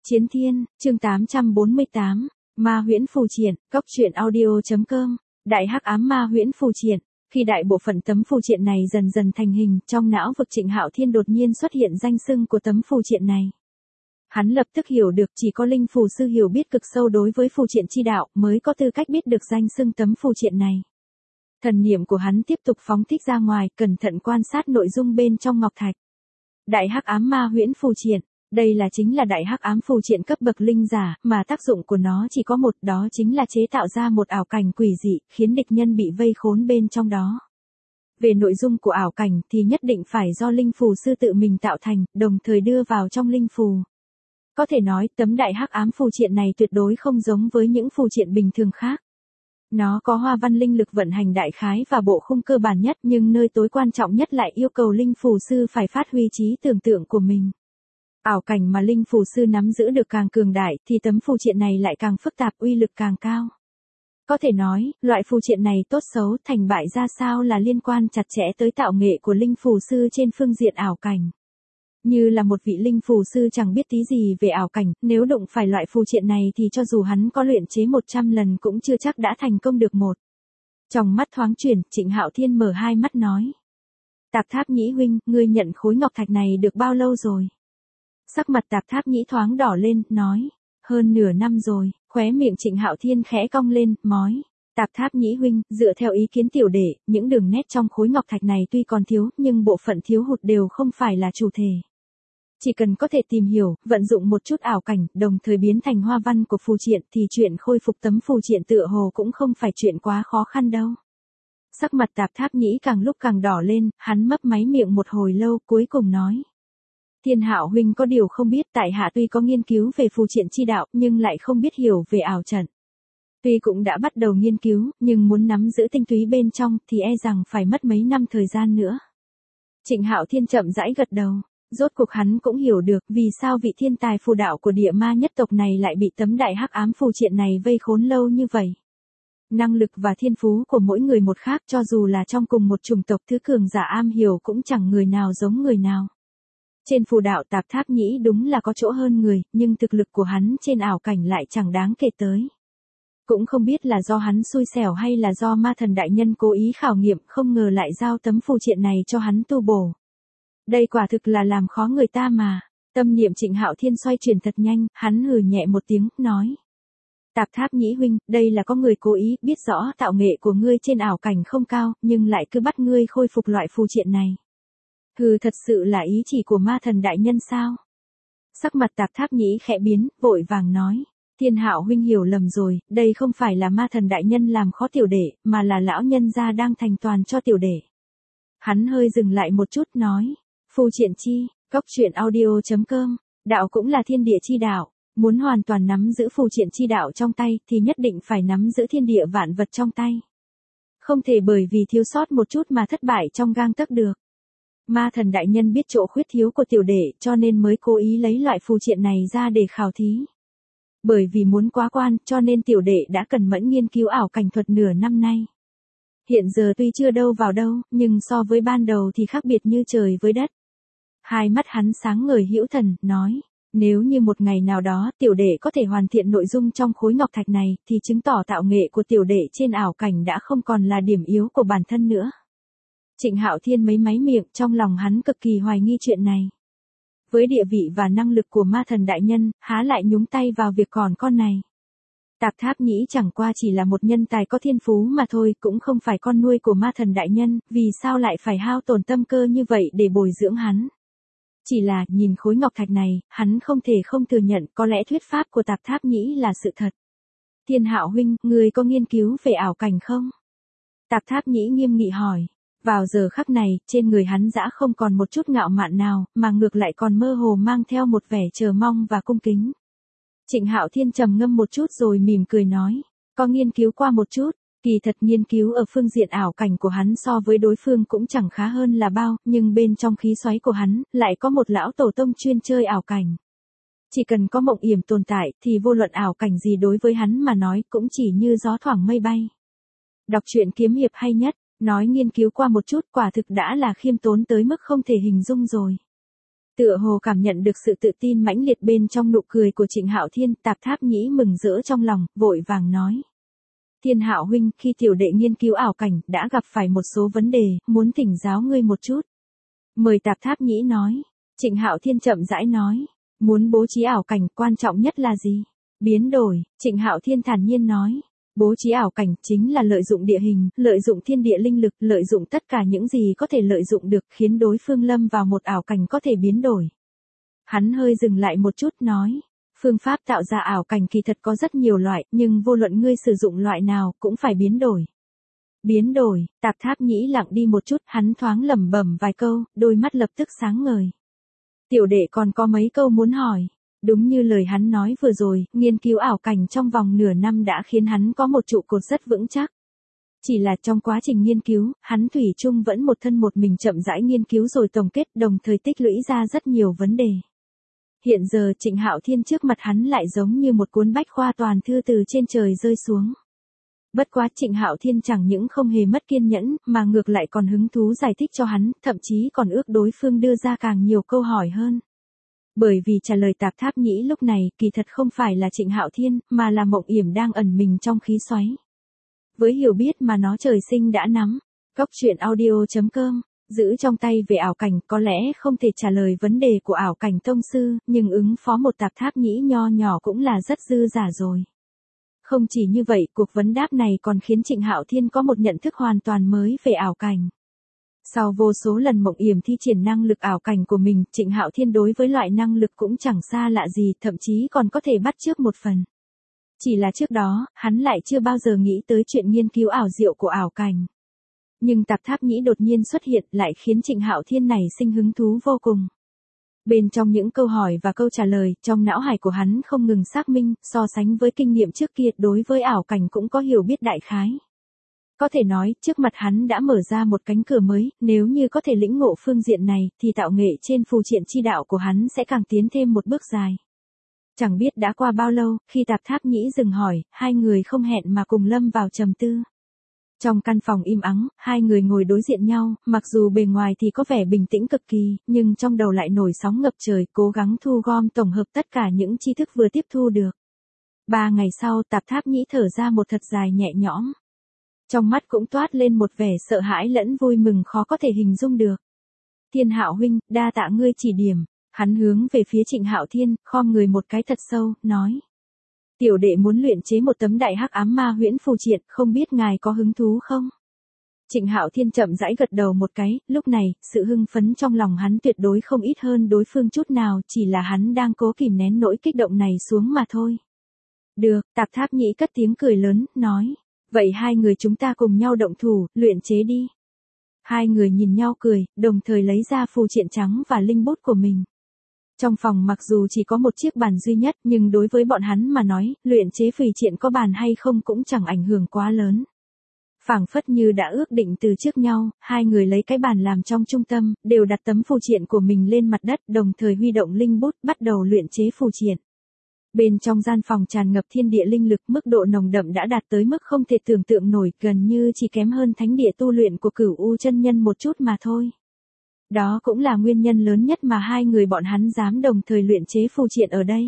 Chiến Thiên, chương 848, Ma Huyễn Phù Triện, Cốc truyện audio.com, Đại Hắc Ám Ma Huyễn Phù Triện. Khi đại bộ phận tấm phù triện này dần dần thành hình, trong não vực Trịnh Hạo Thiên đột nhiên xuất hiện danh xưng của tấm phù triện này. Hắn lập tức hiểu được chỉ có linh phù sư hiểu biết cực sâu đối với phù triện chi đạo mới có tư cách biết được danh xưng tấm phù triện này. Thần niệm của hắn tiếp tục phóng thích ra ngoài, cẩn thận quan sát nội dung bên trong ngọc thạch. Đại Hắc Ám Ma Huyễn Phù Triện. Đây là chính là đại hắc ám phù triện cấp bậc linh giả, mà tác dụng của nó chỉ có một, đó chính là chế tạo ra một ảo cảnh quỷ dị, khiến địch nhân bị vây khốn bên trong đó. Về nội dung của ảo cảnh thì nhất định phải do linh phù sư tự mình tạo thành, đồng thời đưa vào trong linh phù. Có thể nói, tấm đại hắc ám phù triện này tuyệt đối không giống với những phù triện bình thường khác. Nó có hoa văn linh lực vận hành đại khái và bộ khung cơ bản nhất, nhưng nơi tối quan trọng nhất lại yêu cầu linh phù sư phải phát huy trí tưởng tượng của mình. Ảo cảnh mà linh phù sư nắm giữ được càng cường đại thì tấm phù triện này lại càng phức tạp, uy lực càng cao. Có thể nói, loại phù triện này tốt xấu, thành bại ra sao là liên quan chặt chẽ tới tạo nghệ của linh phù sư trên phương diện ảo cảnh. Như là một vị linh phù sư chẳng biết tí gì về ảo cảnh, nếu đụng phải loại phù triện này thì cho dù hắn có luyện chế 100 lần cũng chưa chắc đã thành công được một. Trong mắt thoáng chuyển, Trịnh Hạo Thiên mở hai mắt nói. Tạp Tháp Nhĩ huynh, ngươi nhận khối ngọc thạch này được bao lâu rồi? Sắc mặt Tạp Tháp Nhĩ thoáng đỏ lên, nói, hơn nửa năm rồi. Khóe miệng Trịnh Hạo Thiên khẽ cong lên, nói, Tạp Tháp Nhĩ huynh, dựa theo ý kiến tiểu đệ, những đường nét trong khối ngọc thạch này tuy còn thiếu, nhưng bộ phận thiếu hụt đều không phải là chủ thể. Chỉ cần có thể tìm hiểu, vận dụng một chút ảo cảnh, đồng thời biến thành hoa văn của phù triện thì chuyện khôi phục tấm phù triện tựa hồ cũng không phải chuyện quá khó khăn đâu. Sắc mặt Tạp Tháp Nhĩ càng lúc càng đỏ lên, hắn mấp máy miệng một hồi lâu, cuối cùng nói. Thiên Hạo huynh có điều không biết, tại hạ tuy có nghiên cứu về phù triện chi đạo, nhưng lại không biết hiểu về ảo trận. Tuy cũng đã bắt đầu nghiên cứu, nhưng muốn nắm giữ tinh túy bên trong thì e rằng phải mất mấy năm thời gian nữa. Trịnh Hạo Thiên chậm rãi gật đầu, rốt cuộc hắn cũng hiểu được vì sao vị thiên tài phù đạo của địa ma nhất tộc này lại bị tấm đại hắc ám phù triện này vây khốn lâu như vậy. Năng lực và thiên phú của mỗi người một khác, cho dù là trong cùng một chủng tộc, thứ cường giả am hiểu cũng chẳng người nào giống người nào. Trên phù đạo Tạp Tháp Nhĩ đúng là có chỗ hơn người, nhưng thực lực của hắn trên ảo cảnh lại chẳng đáng kể tới. Cũng không biết là do hắn xui xẻo hay là do ma thần đại nhân cố ý khảo nghiệm, không ngờ lại giao tấm phù triện này cho hắn tu bổ. Đây quả thực là làm khó người ta mà. Tâm niệm Trịnh Hạo Thiên xoay chuyển thật nhanh, hắn hừ nhẹ một tiếng, nói. Tạp Tháp Nhĩ huynh, đây là có người cố ý, biết rõ tạo nghệ của ngươi trên ảo cảnh không cao, nhưng lại cứ bắt ngươi khôi phục loại phù triện này. Hừ, thật sự là ý chỉ của ma thần đại nhân sao? Sắc mặt Tạp Tháp Nhĩ khẽ biến, vội vàng nói. Thiên Hạo huynh hiểu lầm rồi, đây không phải là ma thần đại nhân làm khó tiểu đệ, mà là lão nhân gia đang thành toàn cho tiểu đệ. Hắn hơi dừng lại một chút, nói. Phù triện chi, Cốc truyện audio.com, đạo cũng là thiên địa chi đạo. Muốn hoàn toàn nắm giữ phù triện chi đạo trong tay thì nhất định phải nắm giữ thiên địa vạn vật trong tay. Không thể bởi vì thiếu sót một chút mà thất bại trong gang tấc được. Ma thần đại nhân biết chỗ khuyết thiếu của tiểu đệ cho nên mới cố ý lấy loại phù triện này ra để khảo thí. Bởi vì muốn quá quan cho nên tiểu đệ đã cẩn mẫn nghiên cứu ảo cảnh thuật nửa năm nay. Hiện giờ tuy chưa đâu vào đâu, nhưng so với ban đầu thì khác biệt như trời với đất. Hai mắt hắn sáng ngời hữu thần, nói, nếu như một ngày nào đó tiểu đệ có thể hoàn thiện nội dung trong khối ngọc thạch này thì chứng tỏ tạo nghệ của tiểu đệ trên ảo cảnh đã không còn là điểm yếu của bản thân nữa. Trịnh Hạo Thiên mấy máy miệng, trong lòng hắn cực kỳ hoài nghi chuyện này. Với địa vị và năng lực của ma thần đại nhân, há lại nhúng tay vào việc còn con này. Tạp Tháp Nhĩ chẳng qua chỉ là một nhân tài có thiên phú mà thôi, cũng không phải con nuôi của ma thần đại nhân, vì sao lại phải hao tổn tâm cơ như vậy để bồi dưỡng hắn. Chỉ là, nhìn khối ngọc thạch này, hắn không thể không thừa nhận có lẽ thuyết pháp của Tạp Tháp Nhĩ là sự thật. Thiên Hạo huynh, ngươi có nghiên cứu về ảo cảnh không? Tạp Tháp Nhĩ nghiêm nghị hỏi. Vào giờ khắc này, trên người hắn dã không còn một chút ngạo mạn nào, mà ngược lại còn mơ hồ mang theo một vẻ chờ mong và cung kính. Trịnh Hạo Thiên trầm ngâm một chút rồi mỉm cười nói, có nghiên cứu qua một chút, kỳ thật nghiên cứu ở phương diện ảo cảnh của hắn so với đối phương cũng chẳng khá hơn là bao, nhưng bên trong khí xoáy của hắn, lại có một lão tổ tông chuyên chơi ảo cảnh. Chỉ cần có mộng yểm tồn tại, thì vô luận ảo cảnh gì đối với hắn mà nói cũng chỉ như gió thoảng mây bay. Đọc truyện kiếm hiệp hay nhất. Nói nghiên cứu qua một chút quả thực đã là khiêm tốn tới mức không thể hình dung rồi. Tựa hồ cảm nhận được sự tự tin mãnh liệt bên trong nụ cười của Trịnh Hạo Thiên, Tạp Tháp Nhĩ mừng rỡ trong lòng, vội vàng nói. Thiên Hạo huynh, khi tiểu đệ nghiên cứu ảo cảnh, đã gặp phải một số vấn đề, muốn thỉnh giáo ngươi một chút. Mời. Tạp Tháp Nhĩ nói. Trịnh Hạo Thiên chậm rãi nói. Muốn bố trí ảo cảnh, quan trọng nhất là gì? Biến đổi. Trịnh Hạo Thiên thản nhiên nói. Bố trí ảo cảnh chính là lợi dụng địa hình, lợi dụng thiên địa linh lực, lợi dụng tất cả những gì có thể lợi dụng được, khiến đối phương lâm vào một ảo cảnh có thể biến đổi. Hắn hơi dừng lại một chút nói. Phương pháp tạo ra ảo cảnh kỳ thật có rất nhiều loại, nhưng vô luận ngươi sử dụng loại nào, cũng phải biến đổi. Biến đổi. Tạp Tháp Nhĩ lặng đi một chút, hắn thoáng lẩm bẩm vài câu, đôi mắt lập tức sáng ngời. Tiểu đệ còn có mấy câu muốn hỏi. Đúng như lời hắn nói vừa rồi, nghiên cứu ảo cảnh trong vòng nửa năm đã khiến hắn có một trụ cột rất vững chắc. Chỉ là trong quá trình nghiên cứu, hắn thủy chung vẫn một thân một mình chậm rãi nghiên cứu rồi tổng kết, đồng thời tích lũy ra rất nhiều vấn đề. Hiện giờ Trịnh Hạo Thiên trước mặt hắn lại giống như một cuốn bách khoa toàn thư từ trên trời rơi xuống. Bất quá Trịnh Hạo Thiên chẳng những không hề mất kiên nhẫn, mà ngược lại còn hứng thú giải thích cho hắn, thậm chí còn ước đối phương đưa ra càng nhiều câu hỏi hơn. Bởi vì trả lời Tạp Tháp Nhĩ lúc này, kỳ thật không phải là Trịnh Hạo Thiên, mà là Mộng Yểm đang ẩn mình trong khí xoáy. Với hiểu biết mà nó trời sinh đã nắm, Goctruyện.audio.com, giữ trong tay về ảo cảnh có lẽ không thể trả lời vấn đề của ảo cảnh tông sư, nhưng ứng phó một Tạp Tháp Nhĩ nho nhỏ cũng là rất dư giả rồi. Không chỉ như vậy, cuộc vấn đáp này còn khiến Trịnh Hạo Thiên có một nhận thức hoàn toàn mới về ảo cảnh. Sau vô số lần Mộng Yểm thi triển năng lực ảo cảnh của mình, Trịnh Hạo Thiên đối với loại năng lực cũng chẳng xa lạ gì, thậm chí còn có thể bắt chước một phần. Chỉ là trước đó, hắn lại chưa bao giờ nghĩ tới chuyện nghiên cứu ảo diệu của ảo cảnh. Nhưng Tạp Tháp Nhĩ đột nhiên xuất hiện lại khiến Trịnh Hạo Thiên này sinh hứng thú vô cùng. Bên trong những câu hỏi và câu trả lời, trong não hải của hắn không ngừng xác minh, so sánh với kinh nghiệm trước kia đối với ảo cảnh cũng có hiểu biết đại khái. Có thể nói, trước mặt hắn đã mở ra một cánh cửa mới, nếu như có thể lĩnh ngộ phương diện này, thì tạo nghệ trên phù triện chi đạo của hắn sẽ càng tiến thêm một bước dài. Chẳng biết đã qua bao lâu, khi Tạp Tháp Nhĩ dừng hỏi, hai người không hẹn mà cùng lâm vào trầm tư. Trong căn phòng im ắng, hai người ngồi đối diện nhau, mặc dù bề ngoài thì có vẻ bình tĩnh cực kỳ, nhưng trong đầu lại nổi sóng ngập trời, cố gắng thu gom tổng hợp tất cả những tri thức vừa tiếp thu được. 3 ngày sau, Tạp Tháp Nhĩ thở ra một thật dài nhẹ nhõm. Trong mắt cũng toát lên một vẻ sợ hãi lẫn vui mừng khó có thể hình dung được. Thiên Hạo huynh, đa tạ ngươi chỉ điểm. Hắn hướng về phía Trịnh Hạo Thiên, khom người một cái thật sâu, nói. Tiểu đệ muốn luyện chế một tấm đại hắc ám ma huyễn phù triện, không biết ngài có hứng thú không? Trịnh Hạo Thiên chậm rãi gật đầu một cái, lúc này, sự hưng phấn trong lòng hắn tuyệt đối không ít hơn đối phương chút nào, chỉ là hắn đang cố kìm nén nỗi kích động này xuống mà thôi. Được, Tạp Tháp Nhĩ cất tiếng cười lớn, nói. Vậy hai người chúng ta cùng nhau động thủ, luyện chế đi. Hai người nhìn nhau cười, đồng thời lấy ra phù triện trắng và linh bút của mình. Trong phòng mặc dù chỉ có một chiếc bàn duy nhất, nhưng đối với bọn hắn mà nói, luyện chế phù triện có bàn hay không cũng chẳng ảnh hưởng quá lớn. Phảng phất như đã ước định từ trước nhau, hai người lấy cái bàn làm trong trung tâm, đều đặt tấm phù triện của mình lên mặt đất, đồng thời huy động linh bút, bắt đầu luyện chế phù triện. Bên trong gian phòng tràn ngập thiên địa linh lực, mức độ nồng đậm đã đạt tới mức không thể tưởng tượng nổi, gần như chỉ kém hơn thánh địa tu luyện của Cửu U chân nhân một chút mà thôi. Đó cũng là nguyên nhân lớn nhất mà hai người bọn hắn dám đồng thời luyện chế phù triện ở đây.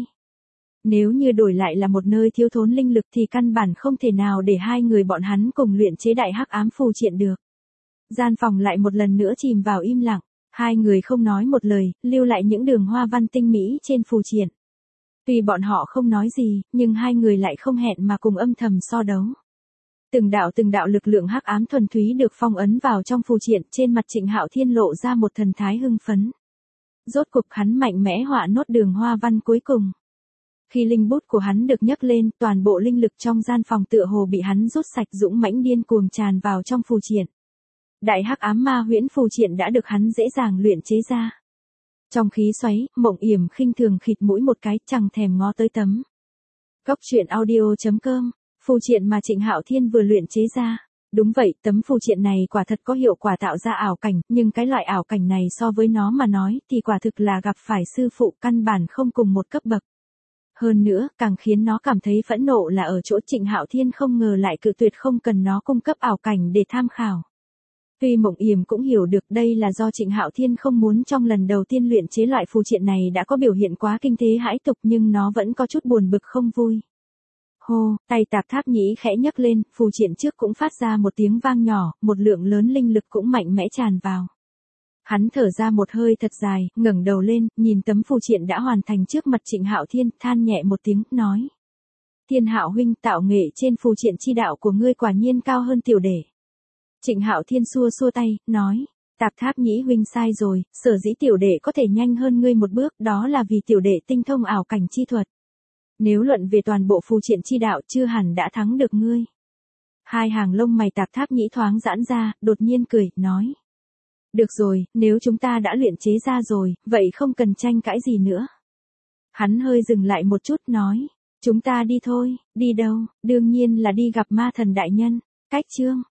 Nếu như đổi lại là một nơi thiếu thốn linh lực thì căn bản không thể nào để hai người bọn hắn cùng luyện chế đại hắc ám phù triện được. Gian phòng lại một lần nữa chìm vào im lặng, hai người không nói một lời, lưu lại những đường hoa văn tinh mỹ trên phù triện. Tuy bọn họ không nói gì, nhưng hai người lại không hẹn mà cùng âm thầm so đấu. Từng đạo lực lượng hắc ám thuần túy được phong ấn vào trong phù triện, trên mặt Trịnh Hạo Thiên lộ ra một thần thái hưng phấn. Rốt cục hắn mạnh mẽ họa nốt đường hoa văn cuối cùng. Khi linh bút của hắn được nhấc lên, toàn bộ linh lực trong gian phòng tựa hồ bị hắn rút sạch, dũng mãnh điên cuồng tràn vào trong phù triện. Đại hắc ám ma huyễn phù triện đã được hắn dễ dàng luyện chế ra. Trong khí xoáy, Mộng Yểm khinh thường khịt mũi một cái, chẳng thèm ngó tới tấm. Goctruyện.audio.com, phù triện mà Trịnh Hạo Thiên vừa luyện chế ra. Đúng vậy, tấm phù triện này quả thật có hiệu quả tạo ra ảo cảnh, nhưng cái loại ảo cảnh này so với nó mà nói thì quả thực là gặp phải sư phụ, căn bản không cùng một cấp bậc. Hơn nữa, càng khiến nó cảm thấy phẫn nộ là ở chỗ Trịnh Hạo Thiên không ngờ lại cự tuyệt không cần nó cung cấp ảo cảnh để tham khảo. Tuy Mộng Yểm cũng hiểu được đây là do Trịnh Hạo Thiên không muốn trong lần đầu tiên luyện chế loại phù triện này đã có biểu hiện quá kinh thế hãi tục, nhưng nó vẫn có chút buồn bực không vui. Hô, tay Tạp Tháp Nhĩ khẽ nhấc lên, phù triện trước cũng phát ra một tiếng vang nhỏ, một lượng lớn linh lực cũng mạnh mẽ tràn vào. Hắn thở ra một hơi thật dài, ngẩng đầu lên, nhìn tấm phù triện đã hoàn thành trước mặt Trịnh Hạo Thiên, than nhẹ một tiếng, nói: Thiên Hạo huynh, tạo nghệ trên phù triện chi đạo của ngươi quả nhiên cao hơn tiểu đệ. Trịnh Hạo Thiên xua xua tay, nói: Tạp Tháp Nhĩ huynh sai rồi, sở dĩ tiểu đệ có thể nhanh hơn ngươi một bước, đó là vì tiểu đệ tinh thông ảo cảnh chi thuật. Nếu luận về toàn bộ phù triện chi đạo, chưa hẳn đã thắng được ngươi. Hai hàng lông mày Tạp Tháp Nhĩ thoáng giãn ra, đột nhiên cười, nói: Được rồi, nếu chúng ta đã luyện chế ra rồi, vậy không cần tranh cãi gì nữa. Hắn hơi dừng lại một chút, nói: Chúng ta đi thôi. Đi đâu? Đương nhiên là đi gặp Ma Thần đại nhân. Cách chương